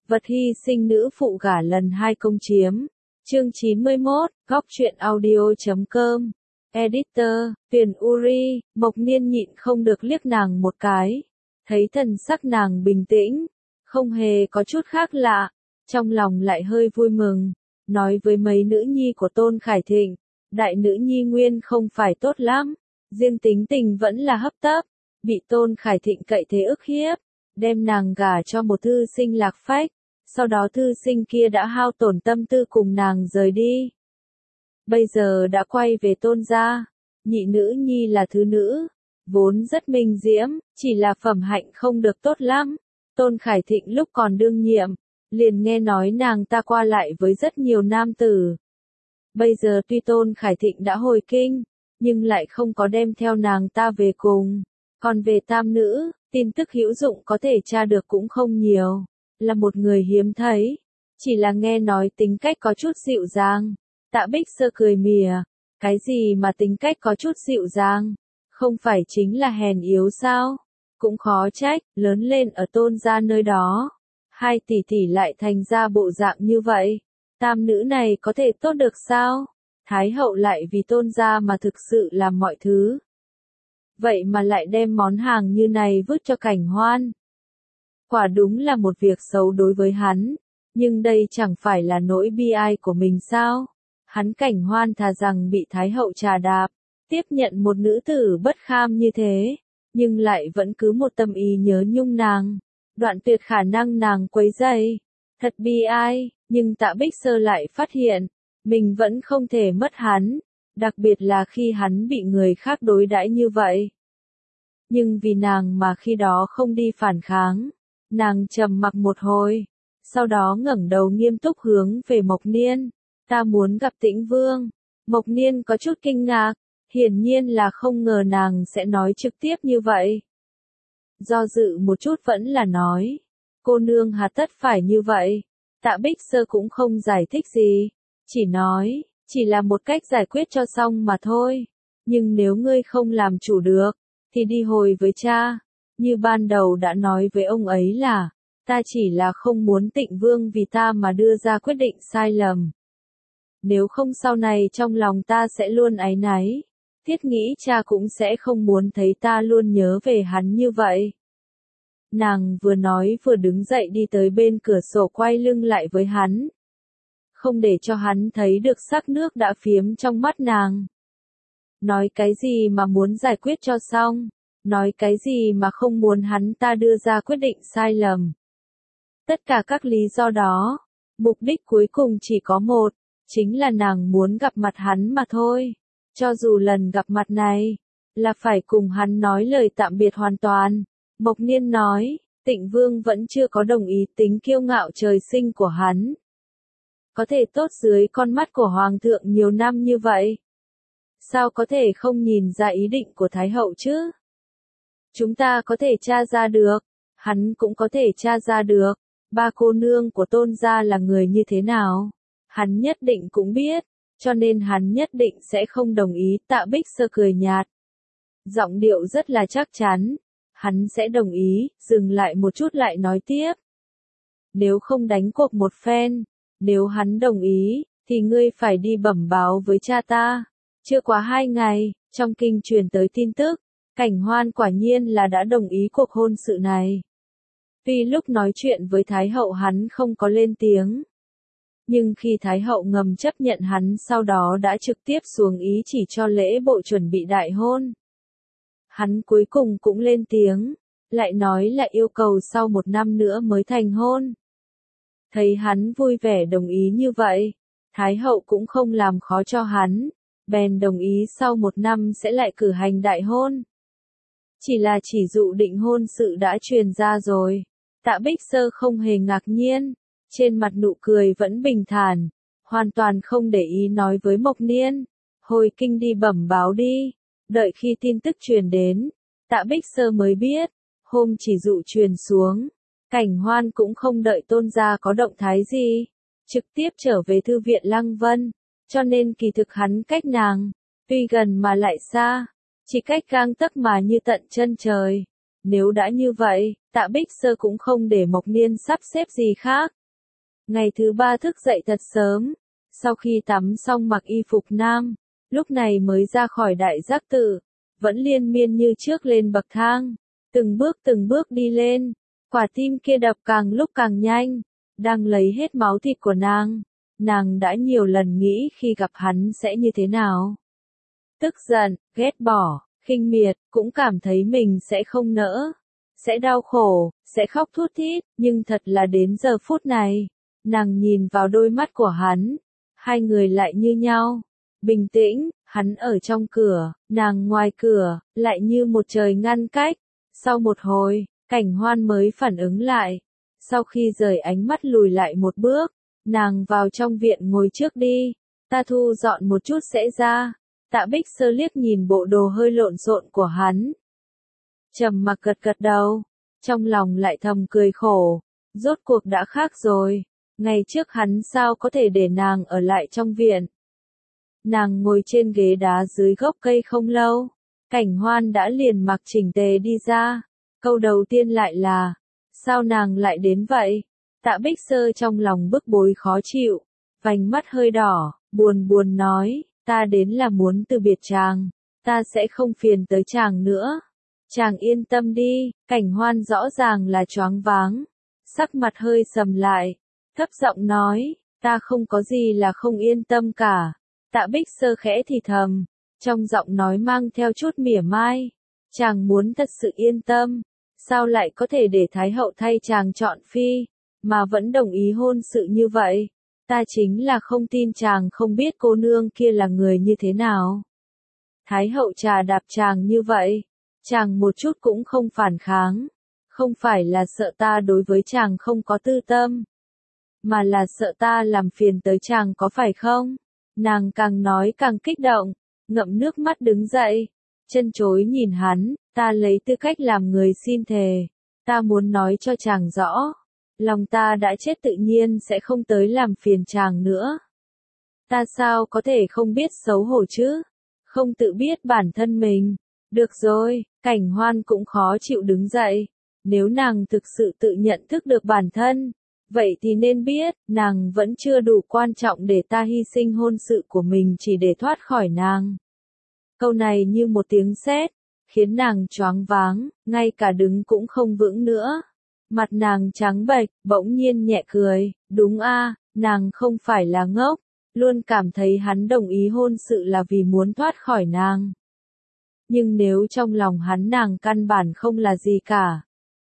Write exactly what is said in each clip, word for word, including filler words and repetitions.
Vật hy sinh nữ phụ gả lần hai công chiếm. Chương chín mươi mốt, góc truyện audio chấm com. Editor, Tuyền Uri, Mộc Niên nhịn không được liếc nàng một cái. Thấy thần sắc nàng bình tĩnh, không hề có chút khác lạ, trong lòng lại hơi vui mừng, nói với mấy nữ nhi của Tôn Khải Thịnh, đại nữ nhi nguyên không phải tốt lắm, riêng tính tình vẫn là hấp tấp, bị Tôn Khải Thịnh cậy thế ức hiếp, đem nàng gả cho một thư sinh lạc phách, sau đó thư sinh kia đã hao tổn tâm tư cùng nàng rời đi. Bây giờ đã quay về Tôn gia, nhị nữ nhi là thứ nữ, vốn rất minh diễm, chỉ là phẩm hạnh không được tốt lắm. Tôn Khải Thịnh lúc còn đương nhiệm, liền nghe nói nàng ta qua lại với rất nhiều nam tử. Bây giờ tuy Tôn Khải Thịnh đã hồi kinh, nhưng lại không có đem theo nàng ta về cùng. Còn về tam nữ, tin tức hữu dụng có thể tra được cũng không nhiều, là một người hiếm thấy. Chỉ là nghe nói tính cách có chút dịu dàng. Tạ Bích Sơ cười mỉa, cái gì mà tính cách có chút dịu dàng, không phải chính là hèn yếu sao? Cũng khó trách, lớn lên ở Tôn gia nơi đó, hai tỷ tỷ lại thành ra bộ dạng như vậy. Tam nữ này có thể tốt được sao? Thái hậu lại vì Tôn gia mà thực sự làm mọi thứ. Vậy mà lại đem món hàng như này vứt cho Cảnh Hoan. Quả đúng là một việc xấu đối với hắn, nhưng đây chẳng phải là nỗi bi ai của mình sao? Hắn Cảnh Hoan thà rằng bị Thái hậu trà đạp, tiếp nhận một nữ tử bất kham như thế, nhưng lại vẫn cứ một tâm ý nhớ nhung nàng, đoạn tuyệt khả năng nàng quấy rầy. Thật bi ai, nhưng Tạ Bích Sơ lại phát hiện, mình vẫn không thể mất hắn, đặc biệt là khi hắn bị người khác đối đãi như vậy. Nhưng vì nàng mà khi đó không đi phản kháng, nàng trầm mặc một hồi, sau đó ngẩng đầu nghiêm túc hướng về Mộc Niên. Ta muốn gặp Tĩnh Vương. Mộc Niên có chút kinh ngạc, hiển nhiên là không ngờ nàng sẽ nói trực tiếp như vậy. Do dự một chút vẫn là nói, cô nương hà tất phải như vậy. Tạ Bích Sơ cũng không giải thích gì, chỉ nói, chỉ là một cách giải quyết cho xong mà thôi. Nhưng nếu ngươi không làm chủ được, thì đi hồi với cha. Như ban đầu đã nói với ông ấy là, ta chỉ là không muốn Tịnh Vương vì ta mà đưa ra quyết định sai lầm. Nếu không sau này trong lòng ta sẽ luôn áy náy. Thiết nghĩ cha cũng sẽ không muốn thấy ta luôn nhớ về hắn như vậy. Nàng vừa nói vừa đứng dậy đi tới bên cửa sổ quay lưng lại với hắn. Không để cho hắn thấy được sắc nước đã phiếm trong mắt nàng. Nói cái gì mà muốn giải quyết cho xong. Nói cái gì mà không muốn hắn ta đưa ra quyết định sai lầm. Tất cả các lý do đó, mục đích cuối cùng chỉ có một. Chính là nàng muốn gặp mặt hắn mà thôi. Cho dù lần gặp mặt này, là phải cùng hắn nói lời tạm biệt hoàn toàn. Mộc Niên nói, Tịnh Vương vẫn chưa có đồng ý tính kiêu ngạo trời sinh của hắn. Có thể tốt dưới con mắt của Hoàng thượng nhiều năm như vậy. Sao có thể không nhìn ra ý định của Thái hậu chứ? Chúng ta có thể tra ra được, hắn cũng có thể tra ra được, ba cô nương của Tôn gia là người như thế nào. Hắn nhất định cũng biết, cho nên hắn nhất định sẽ không đồng ý. Tạ Bích Sơ cười nhạt. Giọng điệu rất là chắc chắn, hắn sẽ đồng ý, dừng lại một chút lại nói tiếp. Nếu không đánh cuộc một phen, nếu hắn đồng ý, thì ngươi phải đi bẩm báo với cha ta. Chưa quá hai ngày, trong kinh truyền tới tin tức, Cảnh Hoan quả nhiên là đã đồng ý cuộc hôn sự này. Tuy lúc nói chuyện với Thái hậu hắn không có lên tiếng. Nhưng khi Thái hậu ngầm chấp nhận hắn sau đó đã trực tiếp xuống ý chỉ cho lễ bộ chuẩn bị đại hôn. Hắn cuối cùng cũng lên tiếng, lại nói là yêu cầu sau một năm nữa mới thành hôn. Thấy hắn vui vẻ đồng ý như vậy, Thái hậu cũng không làm khó cho hắn, bèn đồng ý sau một năm sẽ lại cử hành đại hôn. Chỉ là chỉ dụ định hôn sự đã truyền ra rồi, Tạ Bích Sơ không hề ngạc nhiên. Trên mặt nụ cười vẫn bình thản, hoàn toàn không để ý nói với Mộc Niên, hồi kinh đi bẩm báo đi. Đợi khi tin tức truyền đến, Tạ Bích Sơ mới biết, hôm chỉ dụ truyền xuống, Cảnh Hoan cũng không đợi Tôn gia có động thái gì, trực tiếp trở về thư viện Lăng Vân, cho nên kỳ thực hắn cách nàng, tuy gần mà lại xa, chỉ cách gang tấc mà như tận chân trời. Nếu đã như vậy, Tạ Bích Sơ cũng không để Mộc Niên sắp xếp gì khác. Ngày thứ ba thức dậy thật sớm, sau khi tắm xong mặc y phục nam, lúc này mới ra khỏi đại giác tự, vẫn liên miên như trước lên bậc thang, từng bước từng bước đi lên, quả tim kia đập càng lúc càng nhanh, đang lấy hết máu thịt của nàng. Nàng đã nhiều lần nghĩ khi gặp hắn sẽ như thế nào. Tức giận, ghét bỏ, khinh miệt, cũng cảm thấy mình sẽ không nỡ, sẽ đau khổ, sẽ khóc thút thít, nhưng thật là đến giờ phút này, nàng nhìn vào đôi mắt của hắn, hai người lại như nhau, bình tĩnh, hắn ở trong cửa, nàng ngoài cửa, lại như một trời ngăn cách. Sau một hồi, Cảnh Hoan mới phản ứng lại, sau khi rời ánh mắt lùi lại một bước, nàng vào trong viện ngồi trước đi, ta thu dọn một chút sẽ ra. Tạ Bích Sơ liếc nhìn bộ đồ hơi lộn xộn của hắn, trầm mặc gật gật đầu, trong lòng lại thầm cười khổ, rốt cuộc đã khác rồi, ngày trước hắn sao có thể để nàng ở lại trong viện. Nàng ngồi trên ghế đá dưới gốc cây không lâu, Cảnh Hoan đã liền mặc chỉnh tề đi ra, câu đầu tiên lại là, sao nàng lại đến vậy? Tạ Bích Sơ trong lòng bức bối khó chịu, vành mắt hơi đỏ, buồn buồn nói, ta đến là muốn từ biệt chàng, ta sẽ không phiền tới chàng nữa. Chàng yên tâm đi, Cảnh Hoan rõ ràng là choáng váng, sắc mặt hơi sầm lại, thấp giọng nói, ta không có gì là không yên tâm cả. Tạ Bích Sơ khẽ thì thầm, trong giọng nói mang theo chút mỉa mai, chàng muốn thật sự yên tâm, sao lại có thể để Thái hậu thay chàng chọn phi, mà vẫn đồng ý hôn sự như vậy? Ta chính là không tin chàng không biết cô nương kia là người như thế nào. Thái hậu trà đạp chàng như vậy, chàng một chút cũng không phản kháng, không phải là sợ ta đối với chàng không có tư tâm, mà là sợ ta làm phiền tới chàng có phải không? Nàng càng nói càng kích động, ngậm nước mắt đứng dậy, chân chối nhìn hắn, ta lấy tư cách làm người xin thề, ta muốn nói cho chàng rõ, lòng ta đã chết tự nhiên sẽ không tới làm phiền chàng nữa. Ta sao có thể không biết xấu hổ chứ? Không tự biết bản thân mình. Được rồi, Cảnh Hoan cũng khó chịu đứng dậy. Nếu nàng thực sự tự nhận thức được bản thân, vậy thì nên biết, nàng vẫn chưa đủ quan trọng để ta hy sinh hôn sự của mình chỉ để thoát khỏi nàng. Câu này như một tiếng sét, khiến nàng choáng váng, ngay cả đứng cũng không vững nữa. Mặt nàng trắng bệch, bỗng nhiên nhẹ cười, đúng a, nàng không phải là ngốc, luôn cảm thấy hắn đồng ý hôn sự là vì muốn thoát khỏi nàng. Nhưng nếu trong lòng hắn nàng căn bản không là gì cả,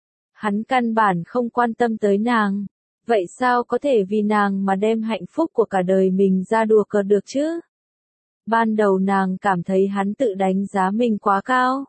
hắn căn bản không quan tâm tới nàng, vậy sao có thể vì nàng mà đem hạnh phúc của cả đời mình ra đùa cợt được chứ? Ban đầu nàng cảm thấy hắn tự đánh giá mình quá cao,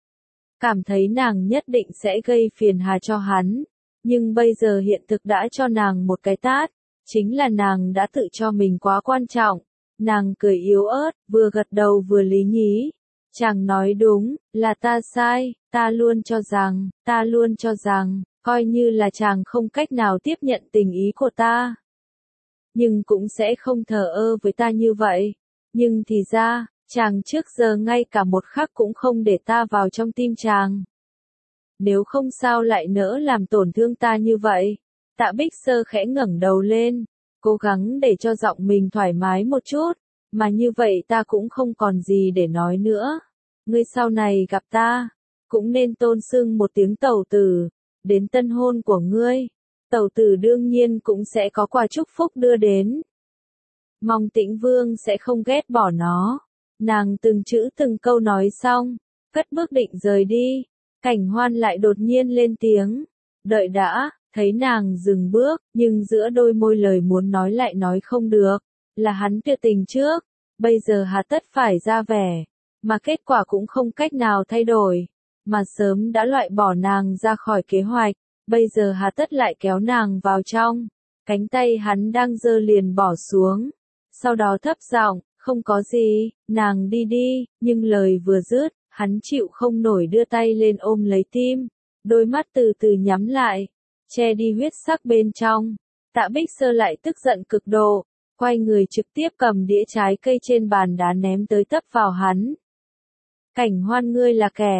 cảm thấy nàng nhất định sẽ gây phiền hà cho hắn, nhưng bây giờ hiện thực đã cho nàng một cái tát, chính là nàng đã tự cho mình quá quan trọng. Nàng cười yếu ớt, vừa gật đầu vừa lý nhí. Chàng nói đúng, là ta sai, ta luôn cho rằng, ta luôn cho rằng, coi như là chàng không cách nào tiếp nhận tình ý của ta, nhưng cũng sẽ không thờ ơ với ta như vậy. Nhưng thì ra, chàng trước giờ ngay cả một khắc cũng không để ta vào trong tim chàng. Nếu không sao lại nỡ làm tổn thương ta như vậy? Tạ Bích Sơ khẽ ngẩng đầu lên, cố gắng để cho giọng mình thoải mái một chút, mà như vậy ta cũng không còn gì để nói nữa. Ngươi sau này gặp ta, cũng nên tôn xưng một tiếng tẩu tử, đến tân hôn của ngươi, tẩu tử đương nhiên cũng sẽ có quà chúc phúc đưa đến. Mong Tĩnh Vương sẽ không ghét bỏ nó. Nàng từng chữ từng câu nói xong, cất bước định rời đi, Cảnh Hoan lại đột nhiên lên tiếng, đợi đã, thấy nàng dừng bước, nhưng giữa đôi môi lời muốn nói lại nói không được, là hắn tuyệt tình trước, bây giờ hà tất phải ra vẻ, mà kết quả cũng không cách nào thay đổi, mà sớm đã loại bỏ nàng ra khỏi kế hoạch, bây giờ hà tất lại kéo nàng vào trong, cánh tay hắn đang giơ liền bỏ xuống, sau đó thấp giọng, không có gì, nàng đi đi, nhưng lời vừa dứt, hắn chịu không nổi đưa tay lên ôm lấy tim, đôi mắt từ từ nhắm lại, che đi huyết sắc bên trong. Tạ Bích Sơ lại tức giận cực độ, quay người trực tiếp cầm đĩa trái cây trên bàn đá ném tới tấp vào hắn. Cảnh Hoan, ngươi là kẻ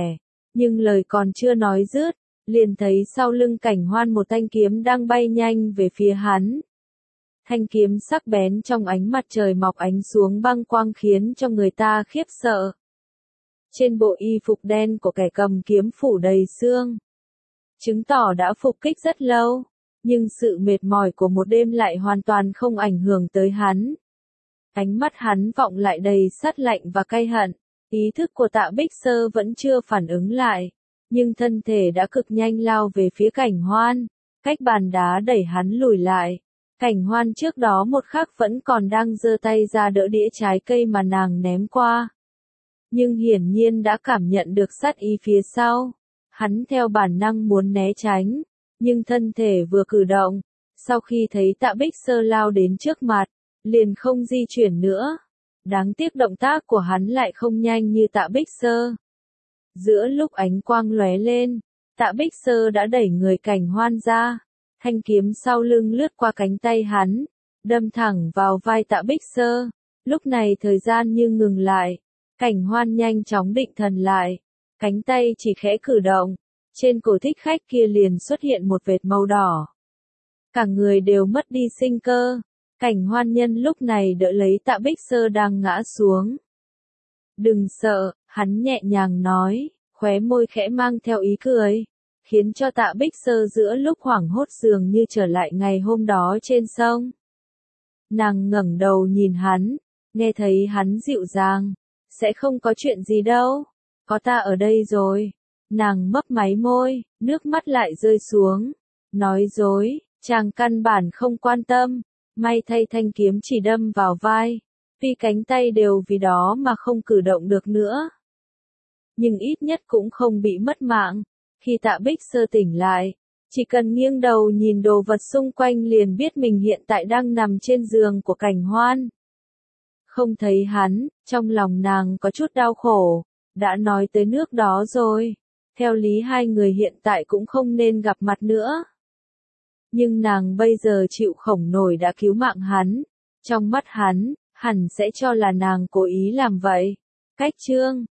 Nhưng lời còn chưa nói dứt, liền thấy sau lưng Cảnh Hoan một thanh kiếm đang bay nhanh về phía hắn. Thanh kiếm sắc bén trong ánh mặt trời mọc ánh xuống băng quang khiến cho người ta khiếp sợ. Trên bộ y phục đen của kẻ cầm kiếm phủ đầy xương, chứng tỏ đã phục kích rất lâu, nhưng sự mệt mỏi của một đêm lại hoàn toàn không ảnh hưởng tới hắn. Ánh mắt hắn vọng lại đầy sát lạnh và cay hận, ý thức của Tạ Bích Sơ vẫn chưa phản ứng lại, nhưng thân thể đã cực nhanh lao về phía Cảnh Hoan, cách bàn đá đẩy hắn lùi lại. Cảnh Hoan trước đó một khắc vẫn còn đang giơ tay ra đỡ đĩa trái cây mà nàng ném qua. Nhưng hiển nhiên đã cảm nhận được sát ý phía sau. Hắn theo bản năng muốn né tránh, nhưng thân thể vừa cử động, sau khi thấy Tạ Bích Sơ lao đến trước mặt, liền không di chuyển nữa. Đáng tiếc động tác của hắn lại không nhanh như Tạ Bích Sơ. Giữa lúc ánh quang lóe lên, Tạ Bích Sơ đã đẩy người Cảnh Hoan ra, thanh kiếm sau lưng lướt qua cánh tay hắn, đâm thẳng vào vai Tạ Bích Sơ. Lúc này thời gian như ngừng lại, Cảnh Hoan nhanh chóng định thần lại, cánh tay chỉ khẽ cử động, trên cổ thích khách kia liền xuất hiện một vệt màu đỏ. Cả người đều mất đi sinh cơ. Cảnh Hoan nhân lúc này đỡ lấy Tạ Bích Sơ đang ngã xuống. Đừng sợ, hắn nhẹ nhàng nói, khóe môi khẽ mang theo ý cười, khiến cho Tạ Bích Sơ giữa lúc hoảng hốt dường như trở lại ngày hôm đó trên sông. Nàng ngẩng đầu nhìn hắn, nghe thấy hắn dịu dàng, sẽ không có chuyện gì đâu, có ta ở đây rồi. Nàng mấp máy môi, nước mắt lại rơi xuống, nói dối, chàng căn bản không quan tâm. May thay thanh kiếm chỉ đâm vào vai, vì cánh tay đều vì đó mà không cử động được nữa. Nhưng ít nhất cũng không bị mất mạng. Khi Tạ Bích Sơ tỉnh lại, chỉ cần nghiêng đầu nhìn đồ vật xung quanh liền biết mình hiện tại đang nằm trên giường của Cảnh Hoan. Không thấy hắn, trong lòng nàng có chút đau khổ, đã nói tới nước đó rồi. Theo lý hai người hiện tại cũng không nên gặp mặt nữa. Nhưng nàng bây giờ chịu không nổi đã cứu mạng hắn. Trong mắt hắn, hẳn sẽ cho là nàng cố ý làm vậy. Cách chương